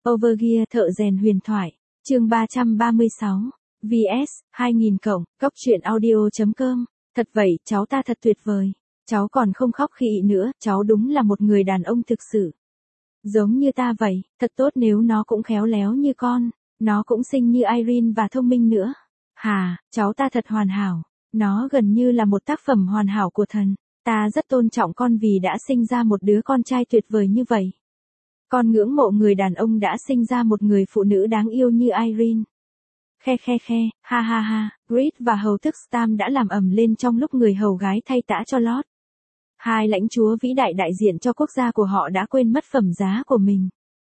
Overgear thợ rèn huyền thoại, chương 336, VS, 2000 cộng, cốc truyện audio.com, thật vậy, cháu ta thật tuyệt vời. Cháu còn không khóc khi ị nữa, cháu đúng là một người đàn ông thực sự. Giống như ta vậy, thật tốt nếu nó cũng khéo léo như con, nó cũng xinh như Irene và thông minh nữa. Hà, cháu ta thật hoàn hảo, nó gần như là một tác phẩm hoàn hảo của thần. Ta rất tôn trọng con vì đã sinh ra một đứa con trai tuyệt vời như vậy. Con ngưỡng mộ người đàn ông đã sinh ra một người phụ nữ đáng yêu như Irene. Khe, ha ha ha, Grid và hầu tước Stam đã làm ầm lên trong lúc người hầu gái thay tã cho Lord. Hai lãnh chúa vĩ đại đại diện cho quốc gia của họ đã quên mất phẩm giá của mình.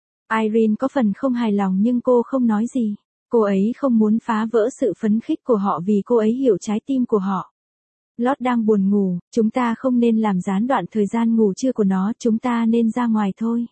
Irene có phần không hài lòng nhưng cô không nói gì. Cô ấy không muốn phá vỡ sự phấn khích của họ vì cô ấy hiểu trái tim của họ. Lord đang buồn ngủ, chúng ta không nên làm gián đoạn thời gian ngủ trưa của nó, chúng ta nên ra ngoài thôi.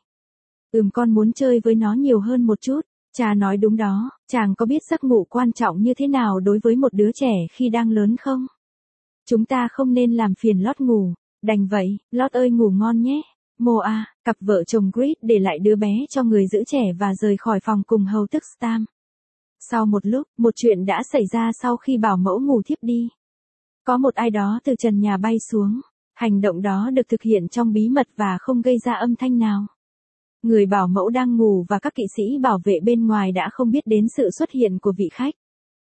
Con muốn chơi với nó nhiều hơn một chút. Cha nói đúng đó, chàng có biết giấc ngủ quan trọng như thế nào đối với một đứa trẻ khi đang lớn không? Chúng ta không nên làm phiền Lord ngủ. Đành vậy, Lord ơi ngủ ngon nhé. Moa, cặp vợ chồng Grid để lại đứa bé cho người giữ trẻ và rời khỏi phòng cùng hầu tước Stam. Sau một lúc, một chuyện đã xảy ra sau khi bảo mẫu ngủ thiếp đi. Có một ai đó từ trần nhà bay xuống. Hành động đó được thực hiện trong bí mật và không gây ra âm thanh nào. Người bảo mẫu đang ngủ và các kỵ sĩ bảo vệ bên ngoài đã không biết đến sự xuất hiện của vị khách.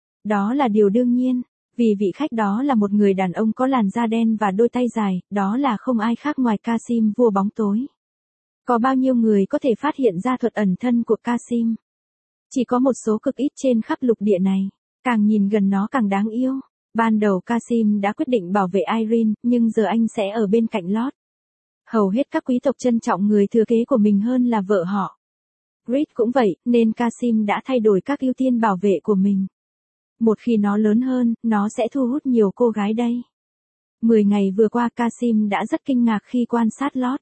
Đó là điều đương nhiên, vì vị khách đó là một người đàn ông có làn da đen và đôi tay dài, đó là không ai khác ngoài Kasim vua bóng tối. Có bao nhiêu người có thể phát hiện ra thuật ẩn thân của Kasim? Chỉ có một số cực ít trên khắp lục địa này, càng nhìn gần nó càng đáng yêu. Ban đầu Kasim đã quyết định bảo vệ Irene, nhưng giờ anh sẽ ở bên cạnh Lord. Hầu hết các quý tộc trân trọng người thừa kế của mình hơn là vợ họ. Grid cũng vậy, nên Kasim đã thay đổi các ưu tiên bảo vệ của mình. Một khi nó lớn hơn, nó sẽ thu hút nhiều cô gái đây. 10 ngày vừa qua Kasim đã rất kinh ngạc khi quan sát Lord.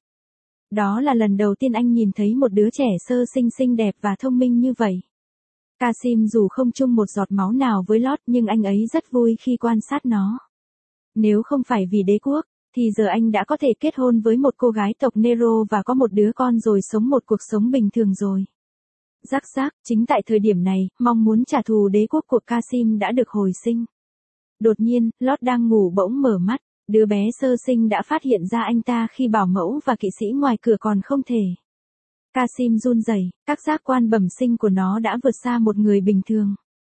Đó là lần đầu tiên anh nhìn thấy một đứa trẻ sơ sinh xinh đẹp và thông minh như vậy. Kasim dù không chung một giọt máu nào với Lord nhưng anh ấy rất vui khi quan sát nó. Nếu không phải vì đế quốc, thì giờ anh đã có thể kết hôn với một cô gái tộc Nero và có một đứa con rồi sống một cuộc sống bình thường rồi. Rắc rắc, chính tại thời điểm này, mong muốn trả thù đế quốc của Kasim đã được hồi sinh. Đột nhiên, Lord đang ngủ bỗng mở mắt, đứa bé sơ sinh đã phát hiện ra anh ta khi bảo mẫu và kỵ sĩ ngoài cửa còn không thể. Kasim run rẩy, các giác quan bẩm sinh của nó đã vượt xa một người bình thường.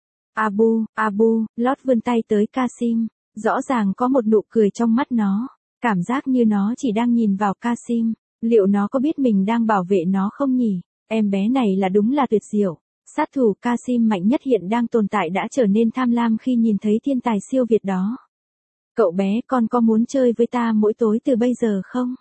Abu, Lord vươn tay tới Kasim, rõ ràng có một nụ cười trong mắt nó, cảm giác như nó chỉ đang nhìn vào Kasim, liệu nó có biết mình đang bảo vệ nó không nhỉ? Em bé này là đúng là tuyệt diệu. Sát thủ Kasim mạnh nhất hiện đang tồn tại đã trở nên tham lam khi nhìn thấy thiên tài siêu việt đó. Cậu bé, con có muốn chơi với ta mỗi tối từ bây giờ không?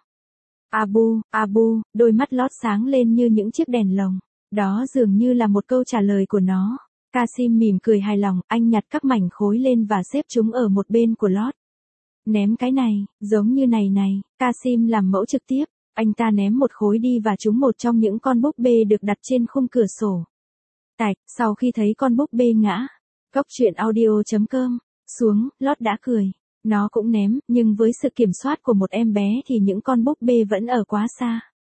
Abu, đôi mắt Lord sáng lên như những chiếc đèn lồng. Đó dường như là một câu trả lời của nó. Kasim mỉm cười hài lòng, anh nhặt các mảnh khối lên và xếp chúng ở một bên của Lord. Ném cái này, giống như này, Kasim làm mẫu trực tiếp. Anh ta ném một khối đi và trúng một trong những con búp bê được đặt trên khung cửa sổ. Tạch, sau khi thấy con búp bê ngã, cốc truyện audio.com, xuống, Lord đã cười. Nó cũng ném, nhưng với sự kiểm soát của một em bé thì những con búp bê vẫn ở quá xa.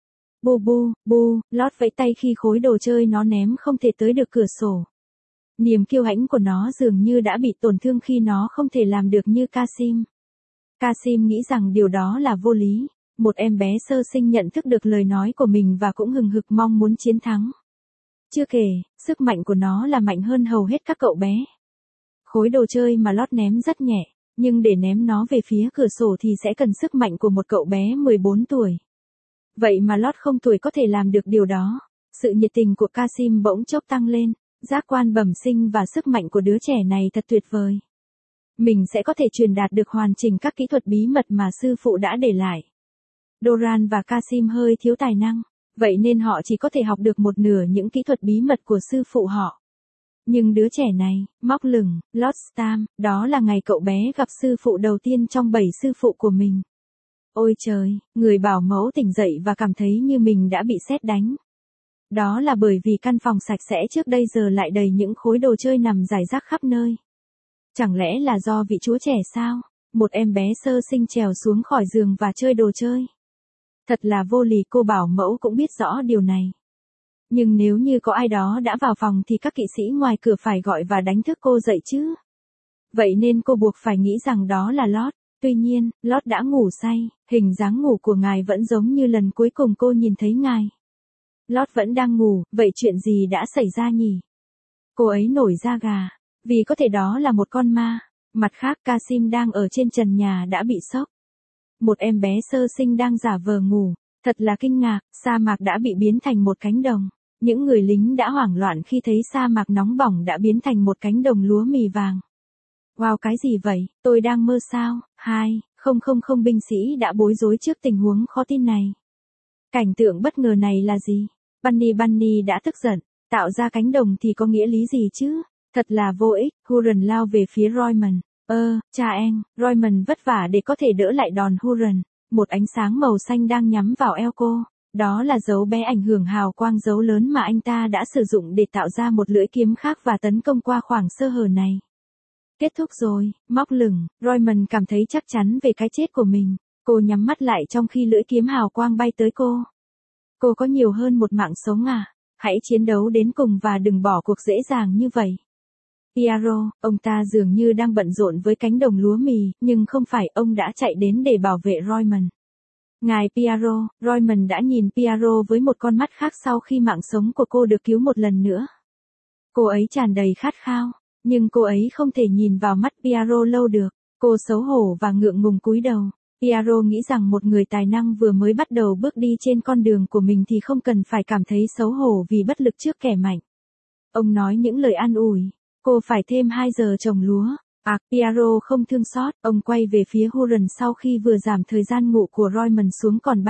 Bu, Lord vẫy tay khi khối đồ chơi nó ném không thể tới được cửa sổ. Niềm kiêu hãnh của nó dường như đã bị tổn thương khi nó không thể làm được như Kasim. Kasim nghĩ rằng điều đó là vô lý. Một em bé sơ sinh nhận thức được lời nói của mình và cũng hừng hực mong muốn chiến thắng. Chưa kể, sức mạnh của nó là mạnh hơn hầu hết các cậu bé. Khối đồ chơi mà Lord ném rất nhẹ, nhưng để ném nó về phía cửa sổ thì sẽ cần sức mạnh của một cậu bé 14 tuổi. Vậy mà Lord không tuổi có thể làm được điều đó. Sự nhiệt tình của Kasim bỗng chốc tăng lên, giác quan bẩm sinh và sức mạnh của đứa trẻ này thật tuyệt vời. Mình sẽ có thể truyền đạt được hoàn chỉnh các kỹ thuật bí mật mà sư phụ đã để lại. Doran và Kasim hơi thiếu tài năng, vậy nên họ chỉ có thể học được một nửa những kỹ thuật bí mật của sư phụ họ. Nhưng đứa trẻ này, móc lửng, Lord Stam, đó là ngày cậu bé gặp sư phụ đầu tiên trong 7 sư phụ của mình. Ôi trời, người bảo mẫu tỉnh dậy và cảm thấy như mình đã bị sét đánh. Đó là bởi vì căn phòng sạch sẽ trước đây giờ lại đầy những khối đồ chơi nằm rải rác khắp nơi. Chẳng lẽ là do vị chúa trẻ sao? Một em bé sơ sinh trèo xuống khỏi giường và chơi đồ chơi. Thật là vô lý, cô bảo mẫu cũng biết rõ điều này. Nhưng nếu như có ai đó đã vào phòng thì các kỵ sĩ ngoài cửa phải gọi và đánh thức cô dậy chứ. Vậy nên cô buộc phải nghĩ rằng đó là Lord. Tuy nhiên, Lord đã ngủ say, hình dáng ngủ của ngài vẫn giống như lần cuối cùng cô nhìn thấy ngài. Lord vẫn đang ngủ, vậy chuyện gì đã xảy ra nhỉ? Cô ấy nổi da gà, vì có thể đó là một con ma. Mặt khác Kasim đang ở trên trần nhà đã bị sốc. Một em bé sơ sinh đang giả vờ ngủ, thật là kinh ngạc, sa mạc đã bị biến thành một cánh đồng. Những người lính đã hoảng loạn khi thấy sa mạc nóng bỏng đã biến thành một cánh đồng lúa mì vàng. Wow, cái gì vậy, tôi đang mơ sao? Không, binh sĩ đã bối rối trước tình huống khó tin này. Cảnh tượng bất ngờ này là gì? Bunny đã tức giận, tạo ra cánh đồng thì có nghĩa lý gì chứ? Thật là vô ích. Huron lao về phía Royman. Cha em, Royman vất vả để có thể đỡ lại đòn Huron. Một ánh sáng màu xanh đang nhắm vào eo cô. Đó là dấu bé ảnh hưởng hào quang dấu lớn mà anh ta đã sử dụng để tạo ra một lưỡi kiếm khác và tấn công qua khoảng sơ hở này. Kết thúc rồi, móc lửng, Royman cảm thấy chắc chắn về cái chết của mình. Cô nhắm mắt lại trong khi lưỡi kiếm hào quang bay tới cô. Cô có nhiều hơn một mạng sống à? Hãy chiến đấu đến cùng và đừng bỏ cuộc dễ dàng như vậy. Piero, ông ta dường như đang bận rộn với cánh đồng lúa mì, nhưng không phải, ông đã chạy đến để bảo vệ Royman. Ngài Piero, Royman đã nhìn Piero với một con mắt khác sau khi mạng sống của cô được cứu một lần nữa. Cô ấy tràn đầy khát khao, nhưng cô ấy không thể nhìn vào mắt Piero lâu được. Cô xấu hổ và ngượng ngùng cúi đầu. Piero nghĩ rằng một người tài năng vừa mới bắt đầu bước đi trên con đường của mình thì không cần phải cảm thấy xấu hổ vì bất lực trước kẻ mạnh. Ông nói những lời an ủi. Cô phải thêm 2 giờ trồng lúa. Piero không thương xót, ông quay về phía Huron sau khi vừa giảm thời gian ngủ của Royman xuống còn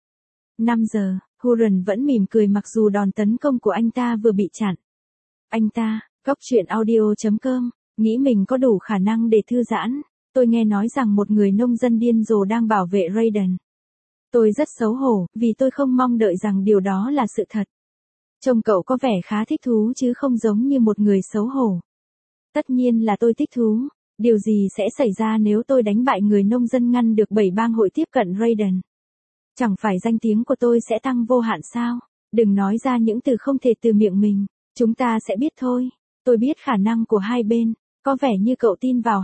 5 giờ. Huron vẫn mỉm cười mặc dù đòn tấn công của anh ta vừa bị chặn. Anh ta, Goctruyện.audio.com, nghĩ mình có đủ khả năng để thư giãn. Tôi nghe nói rằng một người nông dân điên rồ đang bảo vệ Raiden. Tôi rất xấu hổ, vì tôi không mong đợi rằng điều đó là sự thật. Trông cậu có vẻ khá thích thú chứ không giống như một người xấu hổ. Tất nhiên là tôi thích thú. Điều gì sẽ xảy ra nếu tôi đánh bại người nông dân ngăn được 7 bang hội tiếp cận Raiden? Chẳng phải danh tiếng của tôi sẽ tăng vô hạn sao? Đừng nói ra những từ không thể từ miệng mình. Chúng ta sẽ biết thôi. Tôi biết khả năng của hai bên. Có vẻ như cậu tin vào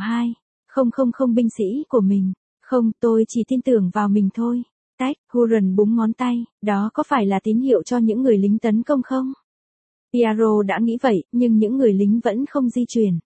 không binh sĩ của mình. Không, tôi chỉ tin tưởng vào mình thôi. Tách, Huron búng ngón tay, đó có phải là tín hiệu cho những người lính tấn công không? Piero đã nghĩ vậy, nhưng những người lính vẫn không di chuyển.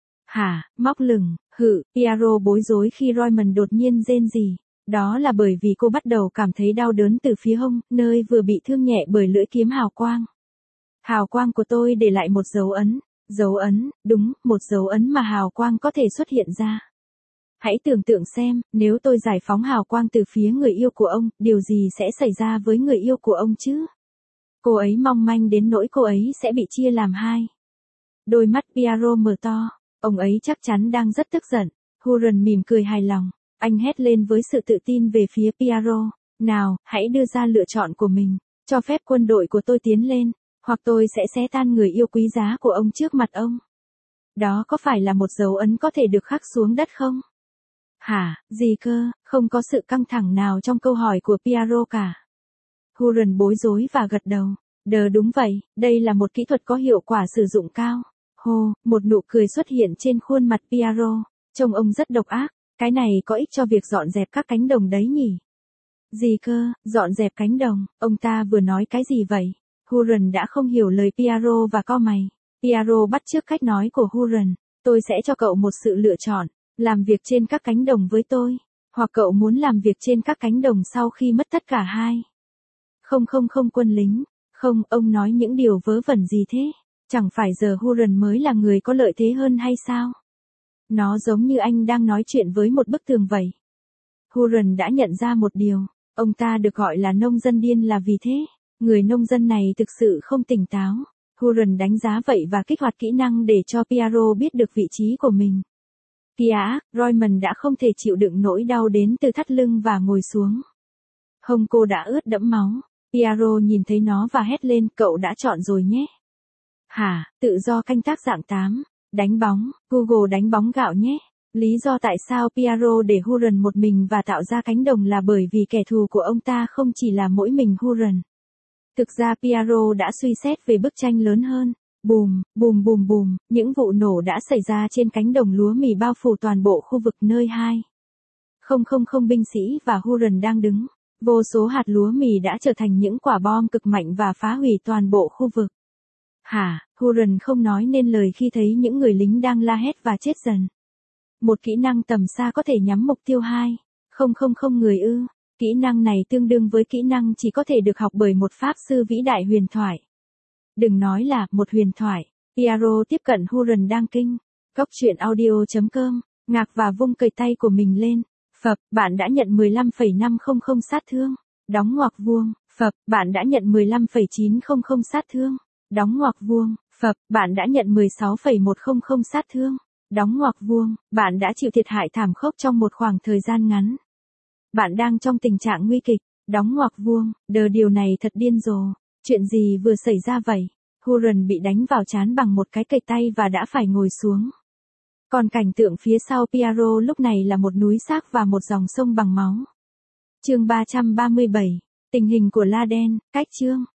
Hả, móc lửng, Piero bối rối khi Royman đột nhiên rên rỉ. Đó là bởi vì cô bắt đầu cảm thấy đau đớn từ phía hông, nơi vừa bị thương nhẹ bởi lưỡi kiếm hào quang. Hào quang của tôi để lại một dấu ấn. Dấu ấn, đúng, một dấu ấn mà hào quang có thể xuất hiện ra. Hãy tưởng tượng xem, nếu tôi giải phóng hào quang từ phía người yêu của ông, điều gì sẽ xảy ra với người yêu của ông chứ? Cô ấy mong manh đến nỗi cô ấy sẽ bị chia làm hai. Đôi mắt Piero mở to, ông ấy chắc chắn đang rất tức giận. Huron mỉm cười hài lòng, anh hét lên với sự tự tin về phía Piero. Nào, hãy đưa ra lựa chọn của mình, cho phép quân đội của tôi tiến lên, hoặc tôi sẽ xé tan người yêu quý giá của ông trước mặt ông. Đó có phải là một dấu ấn có thể được khắc xuống đất không? Hả, gì cơ, không có sự căng thẳng nào trong câu hỏi của Piero cả. Huron bối rối và gật đầu. Đúng vậy, đây là một kỹ thuật có hiệu quả sử dụng cao. Một nụ cười xuất hiện trên khuôn mặt Piero. Trông ông rất độc ác, cái này có ích cho việc dọn dẹp các cánh đồng đấy nhỉ? Gì cơ, dọn dẹp cánh đồng, ông ta vừa nói cái gì vậy? Huron đã không hiểu lời Piero và cau mày. Piero bắt chước cách nói của Huron. Tôi sẽ cho cậu một sự lựa chọn. Làm việc trên các cánh đồng với tôi. Hoặc cậu muốn làm việc trên các cánh đồng sau khi mất tất cả hai. Không quân lính. Không, ông nói những điều vớ vẩn gì thế? Chẳng phải giờ Huron mới là người có lợi thế hơn hay sao? Nó giống như anh đang nói chuyện với một bức tường vậy. Huron đã nhận ra một điều. Ông ta được gọi là nông dân điên là vì thế. Người nông dân này thực sự không tỉnh táo. Huron đánh giá vậy và kích hoạt kỹ năng để cho Piero biết được vị trí của mình. Royman đã không thể chịu đựng nỗi đau đến từ thắt lưng và ngồi xuống. Hông cô đã ướt đẫm máu. Piero nhìn thấy nó và hét lên, cậu đã chọn rồi nhé. Hả, tự do canh tác dạng 8. Đánh bóng, Google đánh bóng gạo nhé. Lý do tại sao Piero để Huron một mình và tạo ra cánh đồng là bởi vì kẻ thù của ông ta không chỉ là mỗi mình Huron. Thực ra Piero đã suy xét về bức tranh lớn hơn. Bùm, bùm bùm bùm, những vụ nổ đã xảy ra trên cánh đồng lúa mì bao phủ toàn bộ khu vực nơi 2,000 binh sĩ và Huron đang đứng. Vô số hạt lúa mì đã trở thành những quả bom cực mạnh và phá hủy toàn bộ khu vực. Hả, Huron không nói nên lời khi thấy những người lính đang la hét và chết dần. Một kỹ năng tầm xa có thể nhắm mục tiêu 2,000 người ư. Kỹ năng này tương đương với kỹ năng chỉ có thể được học bởi một pháp sư vĩ đại huyền thoại. Đừng nói là một huyền thoại. Piero tiếp cận Huron đang kinh. Cốc truyện audio.com, ngạc và vung cầy tay của mình lên. Phập, bạn đã nhận 15,500 sát thương. Đóng ngoặc vuông. Phập, bạn đã nhận 15,900 sát thương. Đóng ngoặc vuông. Phập, bạn đã nhận 16,100 sát thương. Đóng ngoặc vuông, bạn đã chịu thiệt hại thảm khốc trong một khoảng thời gian ngắn. Bạn đang trong tình trạng nguy kịch. Đóng ngoặc vuông, điều này thật điên rồ. Chuyện gì vừa xảy ra vậy? Huron bị đánh vào trán bằng một cái cầy tay và đã phải ngồi xuống. Còn cảnh tượng phía sau Piero lúc này là một núi xác và một dòng sông bằng máu. Chương 337, tình hình của Laden, cách chương.